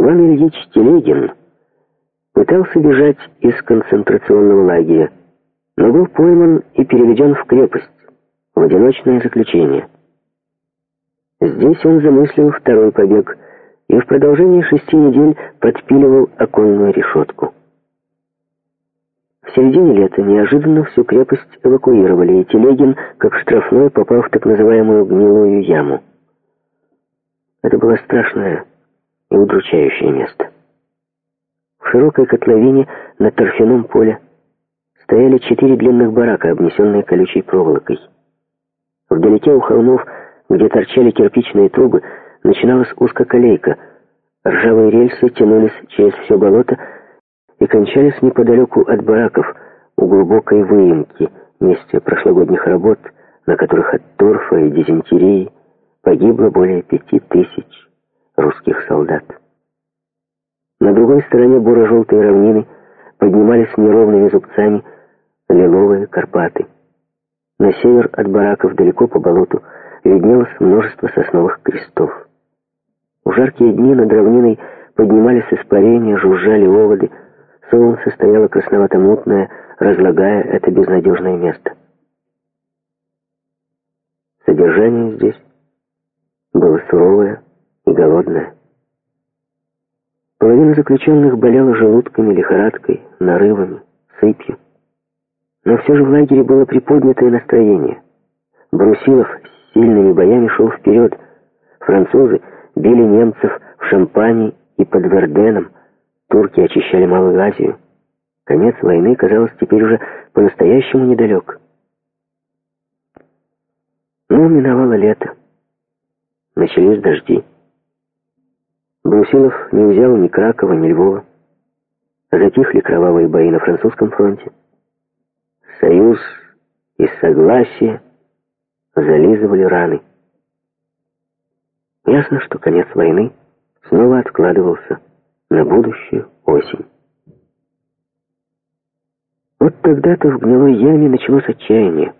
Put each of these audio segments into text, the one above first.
Иван Ильич Телегин пытался бежать из концентрационного лагеря, но был пойман и переведен в крепость, в одиночное заключение. Здесь он замыслил второй побег и в продолжении 6 недель подпиливал оконную решетку. В середине лета неожиданно всю крепость эвакуировали, и Телегин, как штрафной, попал в так называемую гнилую яму. Это было страшное и удручающее место. В широкой котловине на торфяном поле стояли 4 длинных барака, обнесенные колючей проволокой. Вдалеке у холмов, где торчали кирпичные трубы, начиналась узкоколейка. Ржавые рельсы тянулись через все болото и кончались неподалеку от бараков, у глубокой выемки, месте прошлогодних работ, на которых от торфа и дизентерии погибло более 5000 русских солдат. На другой стороне буро-желтой равнины поднимались неровными зубцами лиловые Карпаты. На север от бараков, далеко по болоту, виднелось множество сосновых крестов. В жаркие дни над равниной поднимались испарения, жужжали оводы, солнце стояло красновато-мутное, разлагая это безнадежное место. Содержание здесь было суровое и голодное. Половина заключенных болела желудками, лихорадкой, нарывами, сыпью. Но все же в лагере было приподнятое настроение. Брусилов с сильными боями шел вперед. Французы били немцев в Шампани и под Верденом. Турки очищали Малую Азию. Конец войны, казалось, теперь уже по-настоящему недалек. Но миновало лето. Начались дожди. Брусилов не взял ни Кракова, ни Львова. Затихли кровавые бои на французском фронте. Союз и согласие зализывали раны. Ясно, что конец войны снова откладывался на будущую осень. Вот тогда-то в гнилой яме началось отчаяние.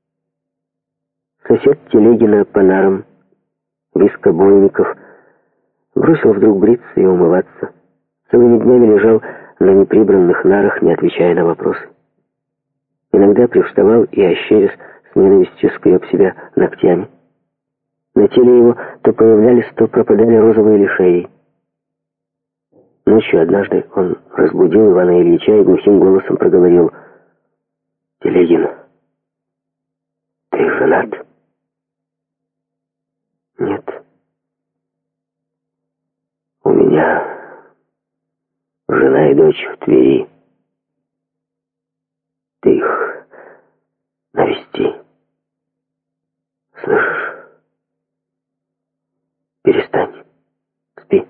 Сосед Телегина по нарам, Вискобойников, бросил вдруг бриться и умываться. Целыми днями лежал на неприбранных нарах, не отвечая на вопросы. Иногда привставал и, ощерясь, с ненавистью скреб себя ногтями. На теле его то появлялись, то пропадали розовые лишаи. Ночью однажды он разбудил Ивана Ильича и глухим голосом проговорил: «Телегин, ты женат?» «Нет. У меня жена и дочь в Твери. Ты их навести. Слышишь? Перестань. Спи.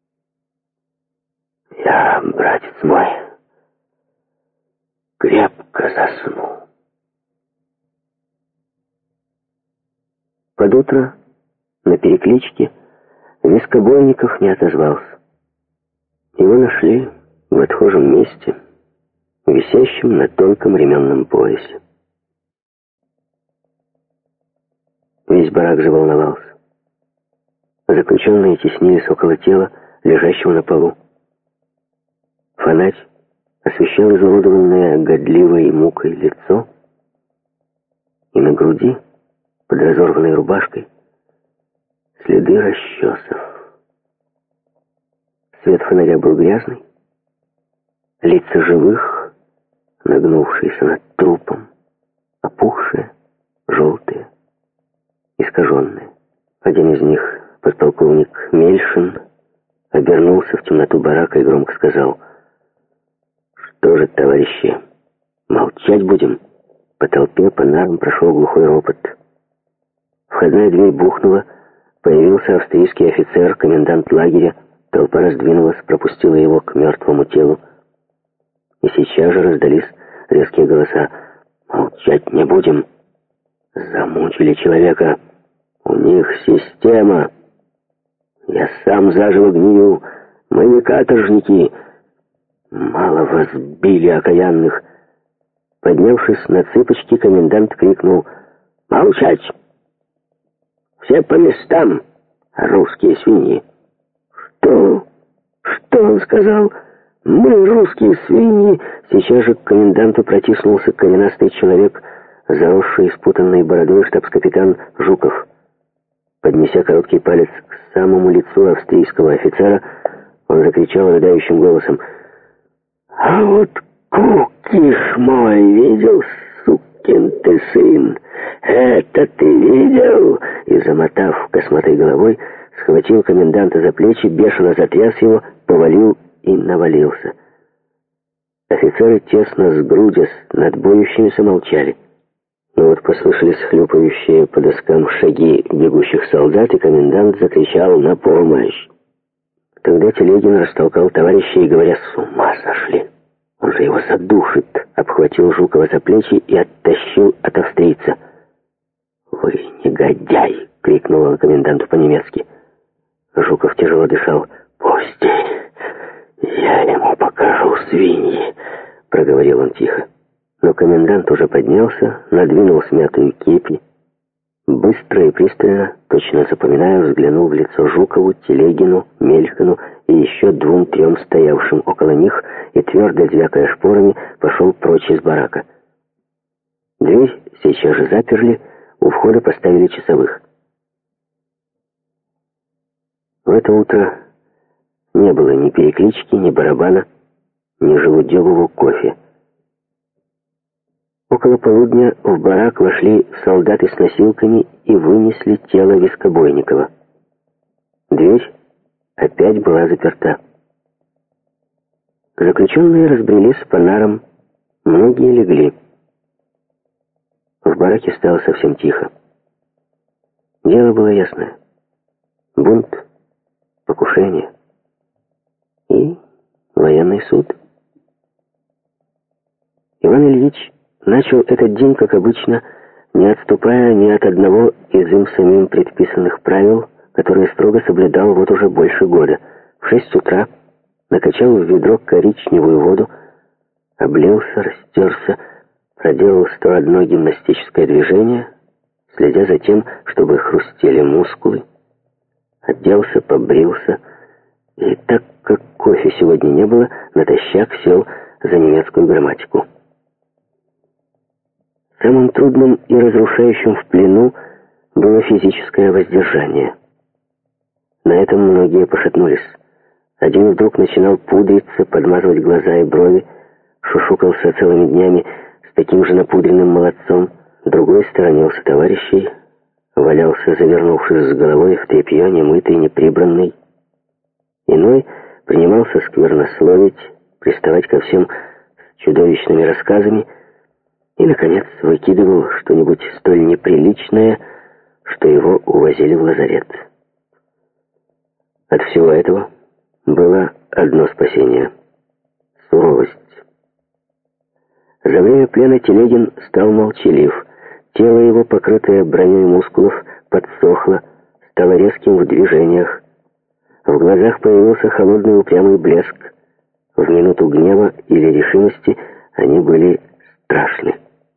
Я, братец мой, крепко засну». Под утро на перекличке Вискобойников не отозвался. Его нашли в отхожем месте, висящем на тонком ременном поясе. Весь барак заволновался. Заключенные теснились около тела, лежащего на полу. Фонарь освещал изуродованное годливой мукой лицо, и на груди, под разорванной рубашкой, следы расчесов. Свет фонаря был грязный, лица живых, нагнувшиеся над трупом, опухшие, желтые, искаженные. Один из них, подполковник Мельшин, обернулся в темноту барака и громко сказал: «Что же, товарищи, молчать будем?» По толпе, по нарам прошел глухой ропот. Входная дверь бухнула, появился австрийский офицер, комендант лагеря. Толпа раздвинулась, пропустила его к мертвому телу. И сейчас же раздались резкие голоса: «Молчать не будем! Замучили человека! У них система! Я сам заживо гнию! Мы не каторжники! Мало вас били, окаянных!» Поднявшись на цыпочки, комендант крикнул: «Молчать! Все по местам, русские свиньи!» «Что? Что он сказал? Мы, русские свиньи!» Сейчас же к коменданту протиснулся коренастый человек, заросший спутанной бородой штабс-капитан Жуков. Поднеся короткий палец к самому лицу австрийского офицера, он закричал рыдающим голосом: «А вот кукиш мой видел, сукин ты сын? Это ты видел?» И, замотав косматой головой, схватил коменданта за плечи, бешено затряс его, повалил и навалился. Офицеры, тесно сгрудясь над боющимися, молчали. Но вот послышались хлюпающие по доскам шаги бегущих солдат, и комендант закричал: «На помощь!» Тогда Телегин растолкал товарища и, говоря: «С ума сошли! Он же его задушит!» обхватил Жукова за плечи и оттащил от австрийца. «Вы негодяй!» — крикнул он коменданту по-немецки. Жуков тяжело дышал. «Пусти! Я ему покажу, свиньи!» — проговорил он тихо. Но комендант уже поднялся, надвинул смятую кепи, быстро и пристально, точно запоминая, взглянул в лицо Жукову, Телегину, Мельхану и еще 2-3 стоявшим около них, и, твердо звякая шпорами, пошел прочь из барака. Дверь сейчас же заперли, у входа поставили часовых. В это утро не было ни переклички, ни барабана, ни желудевого кофе. Около полудня в барак вошли солдаты с носилками и вынесли тело Вискобойникова. Дверь опять была заперта. Заключенные разбрелись по нарам, многие легли. В бараке стало совсем тихо. Дело было ясное. Бунт, покушение и военный суд. Иван Ильич начал этот день, как обычно, не отступая ни от одного из им самим предписанных правил, которые строго соблюдал вот уже больше года. В 6 утра накачал в ведро коричневую воду, облился, растерся, проделал 101 гимнастическое движение, следя за тем, чтобы хрустели мускулы, оделся, побрился, и так как кофе сегодня не было, натощак сел за немецкую грамматику. Самым трудным и разрушающим в плену было физическое воздержание. На этом многие пошатнулись. Один вдруг начинал пудриться, подмазывать глаза и брови, шушукался целыми днями с таким же напудренным молодцом, другой сторонился товарищей, валялся, завернувшись с головой в тряпье, немытый, неприбранный. Иной принимался сквернословить, приставать ко всем с чудовищными рассказами и, наконец, выкидывал что-нибудь столь неприличное, что его увозили в лазарет. От всего этого было одно спасение — суровость. За время плена Телегин стал молчалив, тело его, покрытое броней мускулов, подсохло, стало резким в движениях. В глазах появился холодный упрямый блеск. В минуту гнева или решимости они были страшны.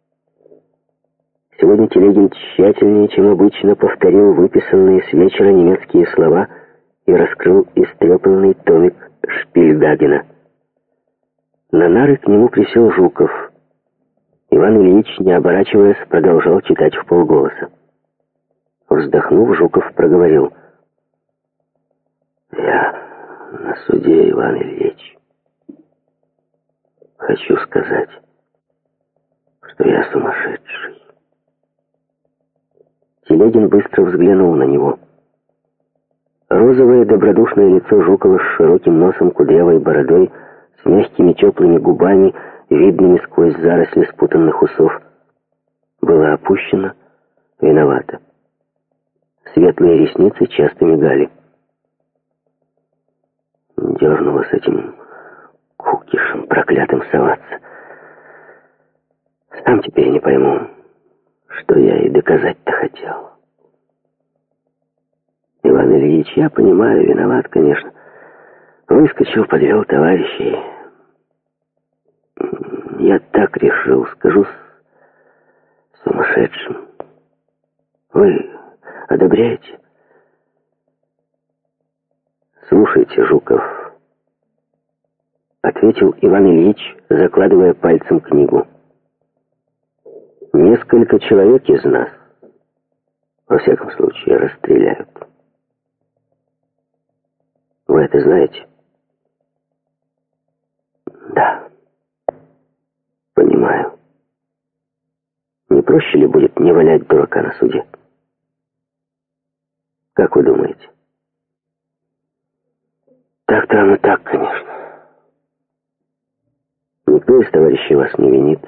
Сегодня Телегин тщательнее, чем обычно, повторил выписанные с вечера немецкие слова и раскрыл истрепанный томик Шпильгагена. На нары к нему присел Жуков. Иван Ильич, не оборачиваясь, продолжал читать вполголоса. Вздохнув, Жуков проговорил: «Я на суде, Иван Ильич, хочу сказать, что я сумасшедший». Телегин быстро взглянул на него. Розовое добродушное лицо Жукова с широким носом, кудрявой бородой, с мягкими теплыми губами, видными сквозь заросли спутанных усов, было опущено, виновато. Светлые ресницы часто мигали. Дернуло с этим кукишем проклятым соваться. Сам теперь не пойму, что я и доказать-то хотел. Иван Ильич, я понимаю, виноват, конечно. Выскочил, подвел товарищей. Я так решил, скажу, сумасшедшим. Вы одобряете? Слушайте, Жуков, ответил Иван Ильич, закладывая пальцем книгу. Несколько человек из нас, во всяком случае, расстреляют. Вы это знаете? Да. Понимаю. Не проще ли будет не валять дурака на суде? Как вы думаете? Так-то оно так, конечно. Никто из товарищей вас не винит.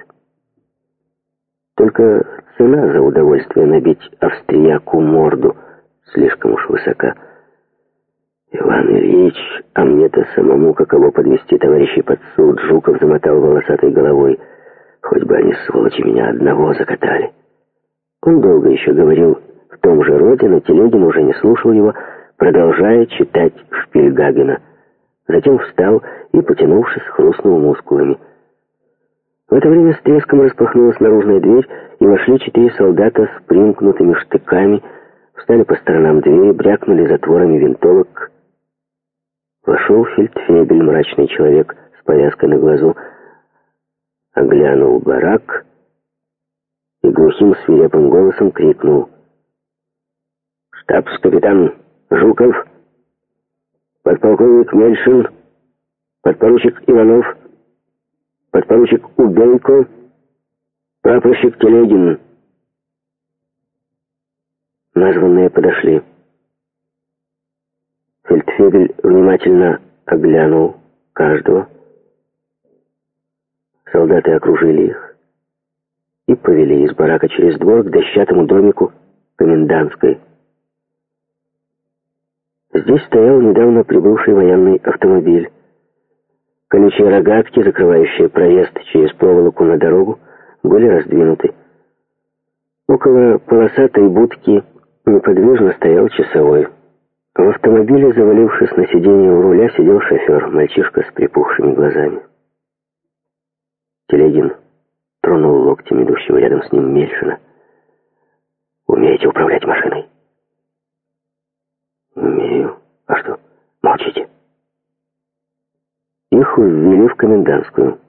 Только цена за удовольствие набить австрияку морду слишком уж высока. Иван Ильич, а мне-то самому каково подвести товарищей под суд, Жуков замотал волосатой головой. Хоть бы они, сволочи, меня одного закатали. Он долго еще говорил в том же роде, но Телегин уже не слушал его, продолжая читать Шпильгагена. Затем встал и, потянувшись, хрустнул мускулами. В это время с треском распахнулась наружная дверь, и вошли 4 солдата с примкнутыми штыками, встали по сторонам двери, брякнули затворами винтовок. Вошел фельдфебель, мрачный человек с повязкой на глазу, оглянул барак и глухим свирепым голосом крикнул: «Штабс-капитан Жуков, подполковник Мельшин, подпоручик Иванов, подпоручик Убейко, прапорщик Телегин». Названные подошли. Фельдфебель внимательно оглянул каждого. Солдаты окружили их и повели из барака через двор к дощатому домику комендантской. Здесь стоял недавно прибывший военный автомобиль. Колючие рогатки, закрывающие проезд через проволоку на дорогу, были раздвинуты. Около полосатой будки неподвижно стоял часовой. В автомобиле, завалившись на сиденье у руля, сидел шофер, мальчишка с припухшими глазами. Телегин тронул локтем идущего рядом с ним Мельшина. «Умеете управлять машиной?» «Умею. А что? Молчите». Их ввели в комендантскую.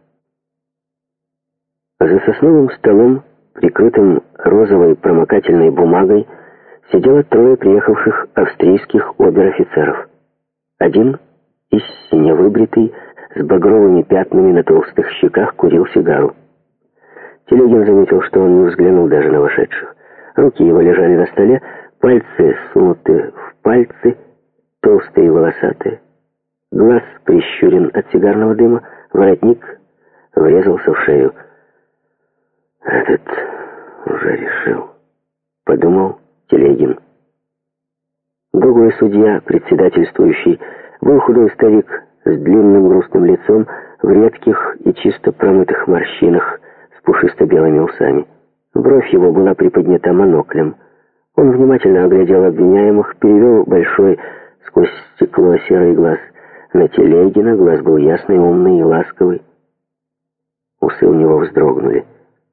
За сосновым столом, прикрытым розовой промокательной бумагой, сидело 3 приехавших австрийских обер-офицеров. Один, истинно выбритый, с багровыми пятнами на толстых щеках, курил сигару. Телегин заметил, что он не взглянул даже на вошедших. Руки его лежали на столе, пальцы сунуты в пальцы, толстые и волосатые. Глаз прищурен от сигарного дыма, воротник врезался в шею. «Этот уже решил», — подумал Телегин. Другой судья, председательствующий, был худой старик с длинным грустным лицом, в редких и чисто промытых морщинах, с пушисто-белыми усами. Бровь его была приподнята моноклем. Он внимательно оглядел обвиняемых, перевел большой сквозь стекло серый глаз на Телегина. Глаз был ясный, умный и ласковый. Усы у него вздрогнули.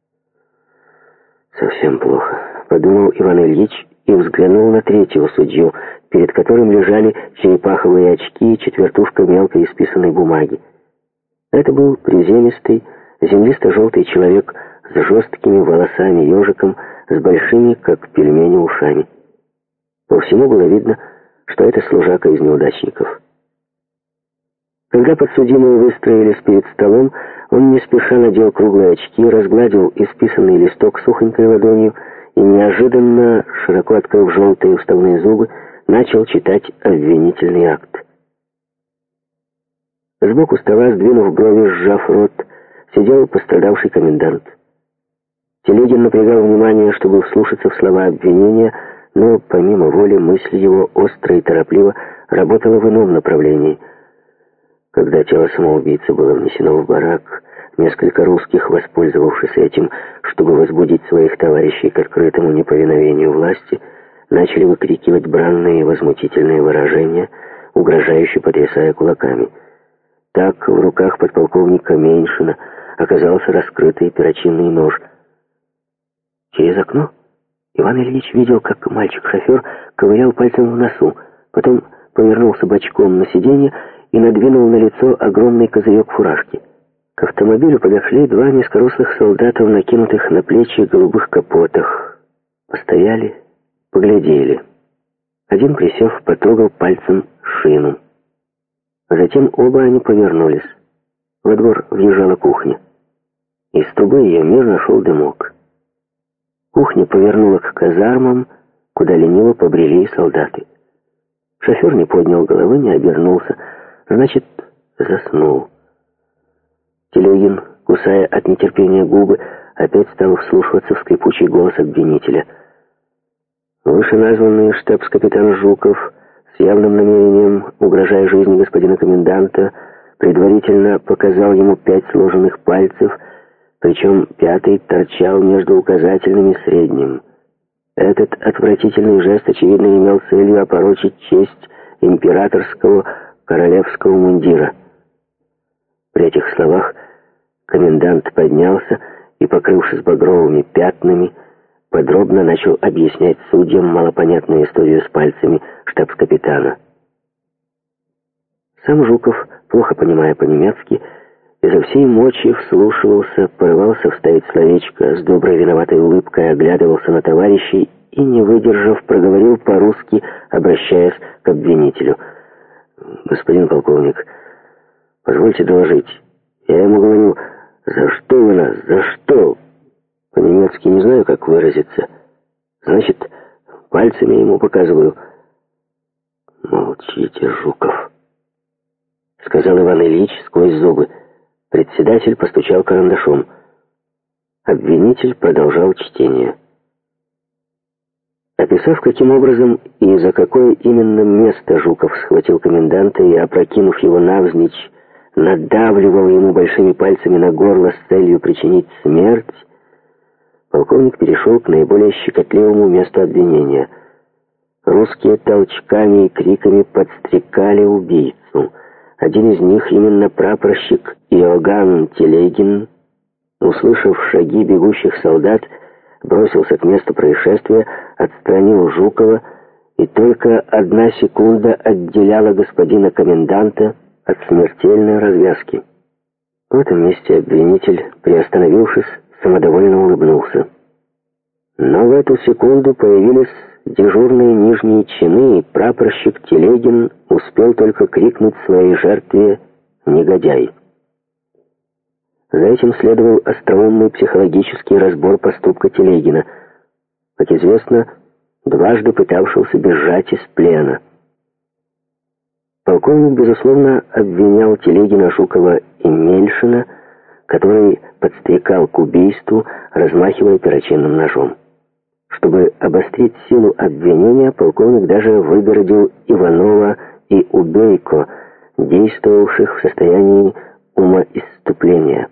«Совсем плохо», — подумал Иван Ильич и взглянул на 3-го судью, перед которым лежали черепаховые очки и четвертушка мелкой исписанной бумаги. Это был приземистый, землисто-желтый человек с жесткими волосами ежиком, с большими, как пельмени, ушами. По всему было видно, что это служака из неудачников. Когда подсудимые выстроились перед столом, он не спеша надел круглые очки, разгладил исписанный листок сухонькой ладонью и, неожиданно, широко открыв желтые уставные зубы, начал читать обвинительный акт. Сбоку стола, сдвинув брови, сжав рот, сидел пострадавший комендант. Телегин напрягал внимание, чтобы вслушаться в слова обвинения, но, помимо воли, мысль его остро и торопливо работала в ином направлении. Когда тело самоубийцы было внесено в барак, несколько русских, воспользовавшись этим, чтобы возбудить своих товарищей к открытому неповиновению власти, начали выкрикивать бранные и возмутительные выражения, угрожающе потрясая кулаками. Так в руках подполковника Меньшина оказался раскрытый перочинный нож. Через окно Иван Ильич видел, как мальчик-шофер ковырял пальцем в носу, потом повернулся бочком на сиденье и надвинул на лицо огромный козырек фуражки. К автомобилю подошли два низкорослых солдата в накинутых на плечи голубых капотах. Постояли, поглядели. Один, присев, потрогал пальцем шину. Затем оба они повернулись. Во двор въезжала кухня. Из трубы ее мирно шел дымок. Кухня повернула к казармам, куда лениво побрели солдаты. Шофер не поднял головы, не обернулся. Значит, заснул. Телегин, кусая от нетерпения губы, опять стал вслушиваться в скрипучий голос обвинителя. Вышеназванный штабс-капитан Жуков, с явным намерением, угрожая жизни господина коменданта, предварительно показал ему 5 сложенных пальцев, причем 5-й торчал между указательным и средним. Этот отвратительный жест, очевидно, имел целью опорочить честь императорского королевского мундира. При этих словах комендант поднялся и, покрывшись багровыми пятнами, подробно начал объяснять судьям малопонятную историю с пальцами штабс-капитана. Сам Жуков, плохо понимая по-немецки, изо всей мочи вслушивался, порывался вставить словечко, с доброй виноватой улыбкой оглядывался на товарищей и, не выдержав, проговорил по-русски, обращаясь к обвинителю. «Господин полковник, позвольте доложить. Я ему говорю, за что вы нас, за что? По-немецки не знаю, как выразиться. Значит, пальцами ему показываю». «Молчите, Жуков», — сказал Иван Ильич сквозь зубы. Председатель постучал карандашом. Обвинитель продолжал чтение. Описав, каким образом и за какое именно место Жуков схватил коменданта и, опрокинув его навзничь, надавливал ему большими пальцами на горло с целью причинить смерть, полковник перешел к наиболее щекотливому месту обвинения. Русские толчками и криками подстрекали убийцу. Один из них, именно прапорщик Иоганн Телегин, услышав шаги бегущих солдат, бросился к месту происшествия, отстранил Жукова, и только 1 секунда отделяла господина коменданта от смертельной развязки. В этом месте обвинитель, приостановившись, самодовольно улыбнулся. Но в эту секунду появились дежурные нижние чины, и прапорщик Телегин успел только крикнуть своей жертве «Негодяй!». За этим следовал остроумный психологический разбор поступка Телегина, как известно, дважды пытавшегося бежать из плена. Полковник, безусловно, обвинял Телегина, Жукова и Мельшина, который подстрекал к убийству, размахивая перочинным ножом. Чтобы обострить силу обвинения, полковник даже выгородил Иванова и Убейко, действовавших в состоянии умоисступления.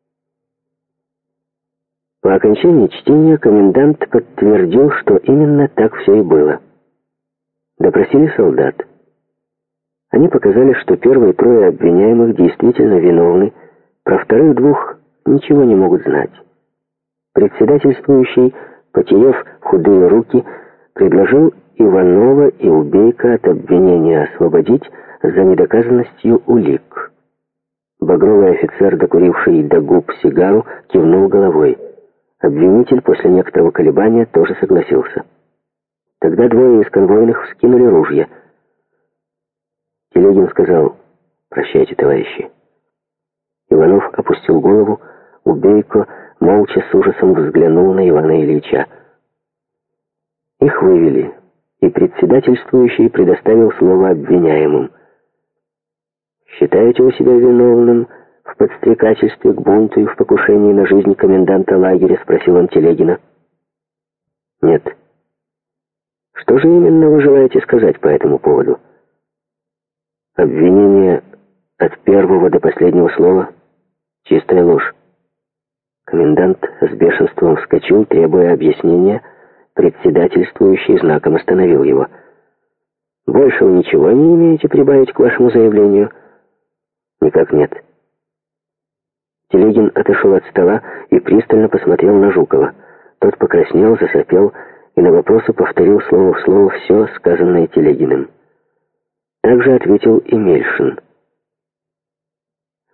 По окончании чтения комендант подтвердил, что именно так все и было. Допросили солдат. Они показали, что первые 3 обвиняемых действительно виновны, про вторых 2 ничего не могут знать. Председательствующий, потеряв худые руки, предложил Иванова и Убейко от обвинения освободить за недоказанностью улик. Багровый офицер, докуривший до губ сигару, кивнул головой. Обвинитель после некоторого колебания тоже согласился. Тогда 2 из конвойных вскинули ружья. Телегин сказал: «Прощайте, товарищи». Иванов опустил голову, Убейко молча с ужасом взглянул на Ивана Ильича. Их вывели, и председательствующий предоставил слово обвиняемым. «Считаете вы себя виновным в подстрекательстве к бунту и в покушении на жизнь коменданта лагеря?» — спросил он Телегина. «Нет». «Что же именно вы желаете сказать по этому поводу?» «Обвинение от первого до последнего слова — чистая ложь». Комендант с бешенством вскочил, требуя объяснения. Председательствующий знаком остановил его. «Больше вы ничего не имеете прибавить к вашему заявлению?» «Никак нет». Телегин отошел от стола и пристально посмотрел на Жукова. Тот покраснел, засопел и на вопросы повторил слово в слово все, сказанное Телегиным. Также ответил и Мельшин.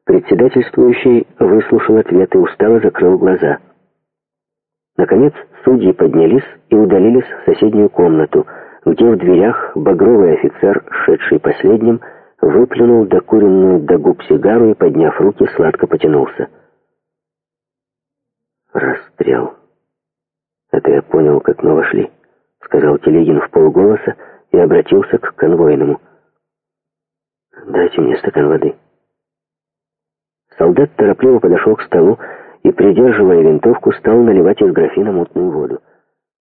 Председательствующий выслушал ответ и устало закрыл глаза. Наконец судьи поднялись и удалились в соседнюю комнату, где в дверях багровый офицер, шедший последним, выплюнул докуренную до губ сигару и, подняв руки, сладко потянулся. «Расстрел. Это я понял, как мы вошли», — сказал Телегин вполголоса и обратился к конвойному. «Дайте мне стакан воды». Солдат торопливо подошел к столу и, придерживая винтовку, стал наливать из графина мутную воду.